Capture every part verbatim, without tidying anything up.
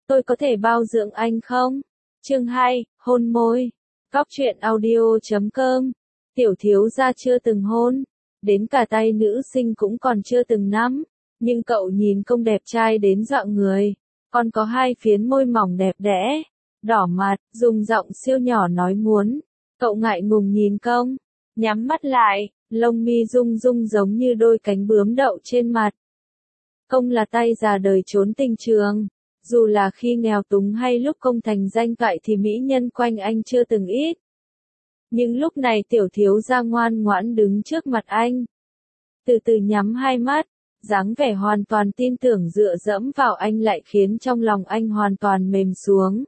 tôi có thể bao dưỡng anh không? Chương hai, hôn môi. Góc truyện audio chấm com. Tiểu thiếu gia chưa từng hôn, đến cả tay nữ sinh cũng còn chưa từng nắm, nhưng cậu nhìn Công đẹp trai đến dọa người, còn có hai phiến môi mỏng đẹp đẽ, đỏ mặt, dùng giọng siêu nhỏ nói muốn. Cậu ngại ngùng nhìn Công, nhắm mắt lại, lông mi rung rung giống như đôi cánh bướm đậu trên mặt. Công là tay già đời trốn tình trường, dù là khi nghèo túng hay lúc Công thành danh toại thì mỹ nhân quanh anh chưa từng ít. Nhưng lúc này tiểu thiếu gia ngoan ngoãn đứng trước mặt anh. Từ từ nhắm hai mắt, dáng vẻ hoàn toàn tin tưởng dựa dẫm vào anh lại khiến trong lòng anh hoàn toàn mềm xuống.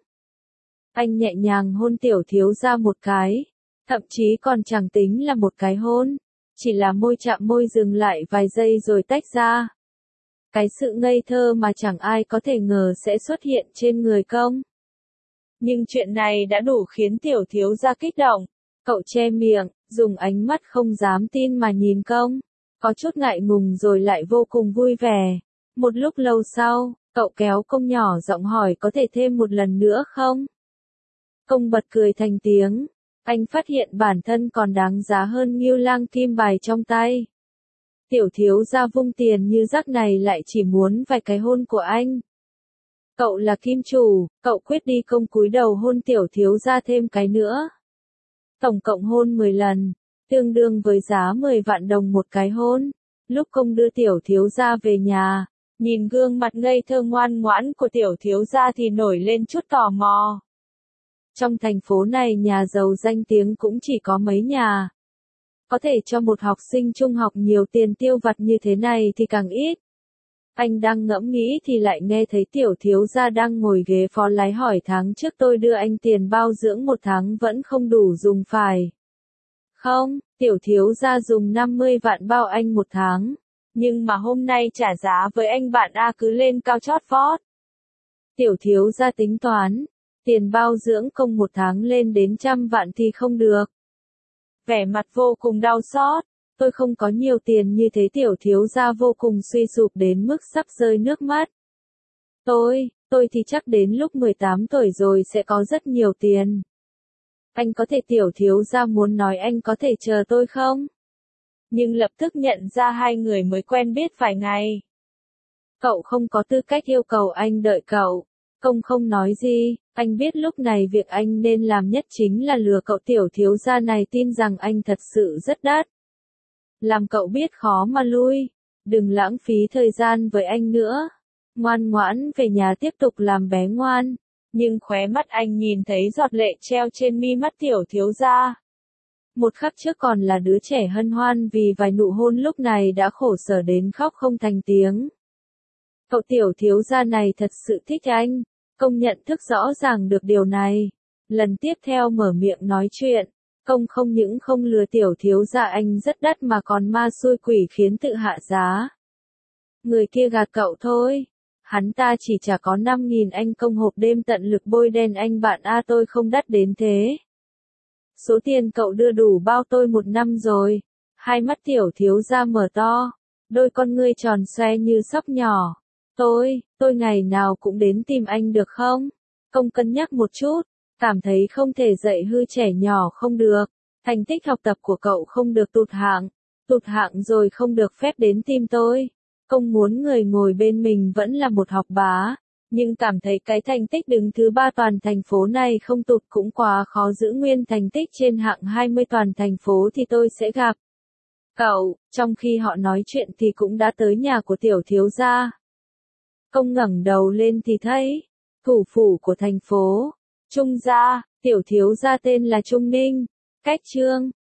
Anh nhẹ nhàng hôn tiểu thiếu gia một cái, thậm chí còn chẳng tính là một cái hôn, chỉ là môi chạm môi dừng lại vài giây rồi tách ra. Cái sự ngây thơ mà chẳng ai có thể ngờ sẽ xuất hiện trên người Công. Nhưng chuyện này đã đủ khiến tiểu thiếu gia kích động. Cậu che miệng, dùng ánh mắt không dám tin mà nhìn Công, có chút ngại ngùng rồi lại vô cùng vui vẻ. Một lúc lâu sau, cậu kéo Công nhỏ giọng hỏi có thể thêm một lần nữa không? Công bật cười thành tiếng, anh phát hiện bản thân còn đáng giá hơn Ngưu Lang kim bài trong tay. Tiểu thiếu gia vung tiền như rác này lại chỉ muốn vài cái hôn của anh. Cậu là kim chủ, cậu quyết đi. Công cúi đầu hôn tiểu thiếu gia thêm cái nữa. Tổng cộng hôn mười lần, tương đương với giá mười vạn đồng một cái hôn. Lúc Công đưa tiểu thiếu gia về nhà, nhìn gương mặt ngây thơ ngoan ngoãn của tiểu thiếu gia thì nổi lên chút tò mò. Trong thành phố này nhà giàu danh tiếng cũng chỉ có mấy nhà. Có thể cho một học sinh trung học nhiều tiền tiêu vặt như thế này thì càng ít. Anh đang ngẫm nghĩ thì lại nghe thấy tiểu thiếu gia đang ngồi ghế phó lái hỏi tháng trước tôi đưa anh tiền bao dưỡng một tháng vẫn không đủ dùng phải. Không, tiểu thiếu gia dùng năm mươi vạn bao anh một tháng. Nhưng mà hôm nay trả giá với anh bạn A cứ lên cao chót vót. Tiểu thiếu gia tính toán, tiền bao dưỡng Công một tháng lên đến trăm vạn thì không được. Vẻ mặt vô cùng đau xót. Tôi không có nhiều tiền như thế. Tiểu thiếu gia vô cùng suy sụp đến mức sắp rơi nước mắt. Tôi, tôi thì chắc đến lúc mười tám tuổi rồi sẽ có rất nhiều tiền. Anh có thể tiểu thiếu gia muốn nói anh có thể chờ tôi không? Nhưng lập tức nhận ra hai người mới quen biết vài ngày. Cậu không có tư cách yêu cầu anh đợi cậu. Công không nói gì, anh biết lúc này việc anh nên làm nhất chính là lừa cậu tiểu thiếu gia này tin rằng anh thật sự rất đắt. Làm cậu biết khó mà lui, đừng lãng phí thời gian với anh nữa. Ngoan ngoãn về nhà tiếp tục làm bé ngoan, nhưng khóe mắt anh nhìn thấy giọt lệ treo trên mi mắt tiểu thiếu gia. Một khắc trước còn là đứa trẻ hân hoan vì vài nụ hôn lúc này đã khổ sở đến khóc không thành tiếng. Cậu tiểu thiếu gia này thật sự thích anh, Công nhận thức rõ ràng được điều này. Lần tiếp theo mở miệng nói chuyện, Công không những không lừa tiểu thiếu gia anh rất đắt mà còn ma xui quỷ khiến tự hạ giá. Người kia gạt cậu thôi. Hắn ta chỉ trả có năm nghìn anh Công hộp đêm tận lực bôi đen anh bạn A tôi không đắt đến thế. Số tiền cậu đưa đủ bao tôi một năm rồi. Hai mắt tiểu thiếu gia mở to, đôi con ngươi tròn xoe như sóc nhỏ. Tôi, tôi ngày nào cũng đến tìm anh được không? Công cân nhắc một chút, cảm thấy không thể dạy hư trẻ nhỏ không được. Thành tích học tập của cậu không được tụt hạng, tụt hạng rồi không được phép đến tìm tôi. Công muốn người ngồi bên mình vẫn là một học bá, nhưng cảm thấy cái thành tích đứng thứ ba toàn thành phố này không tụt cũng quá khó giữ nguyên thành tích trên hạng hai mươi toàn thành phố thì tôi sẽ gặp cậu. Trong khi họ nói chuyện thì cũng đã tới nhà của tiểu thiếu gia. Công ngẩng đầu lên thì thấy thủ phủ của thành phố Trung gia. Tiểu thiếu gia tên là Trung Ninh, cách Trương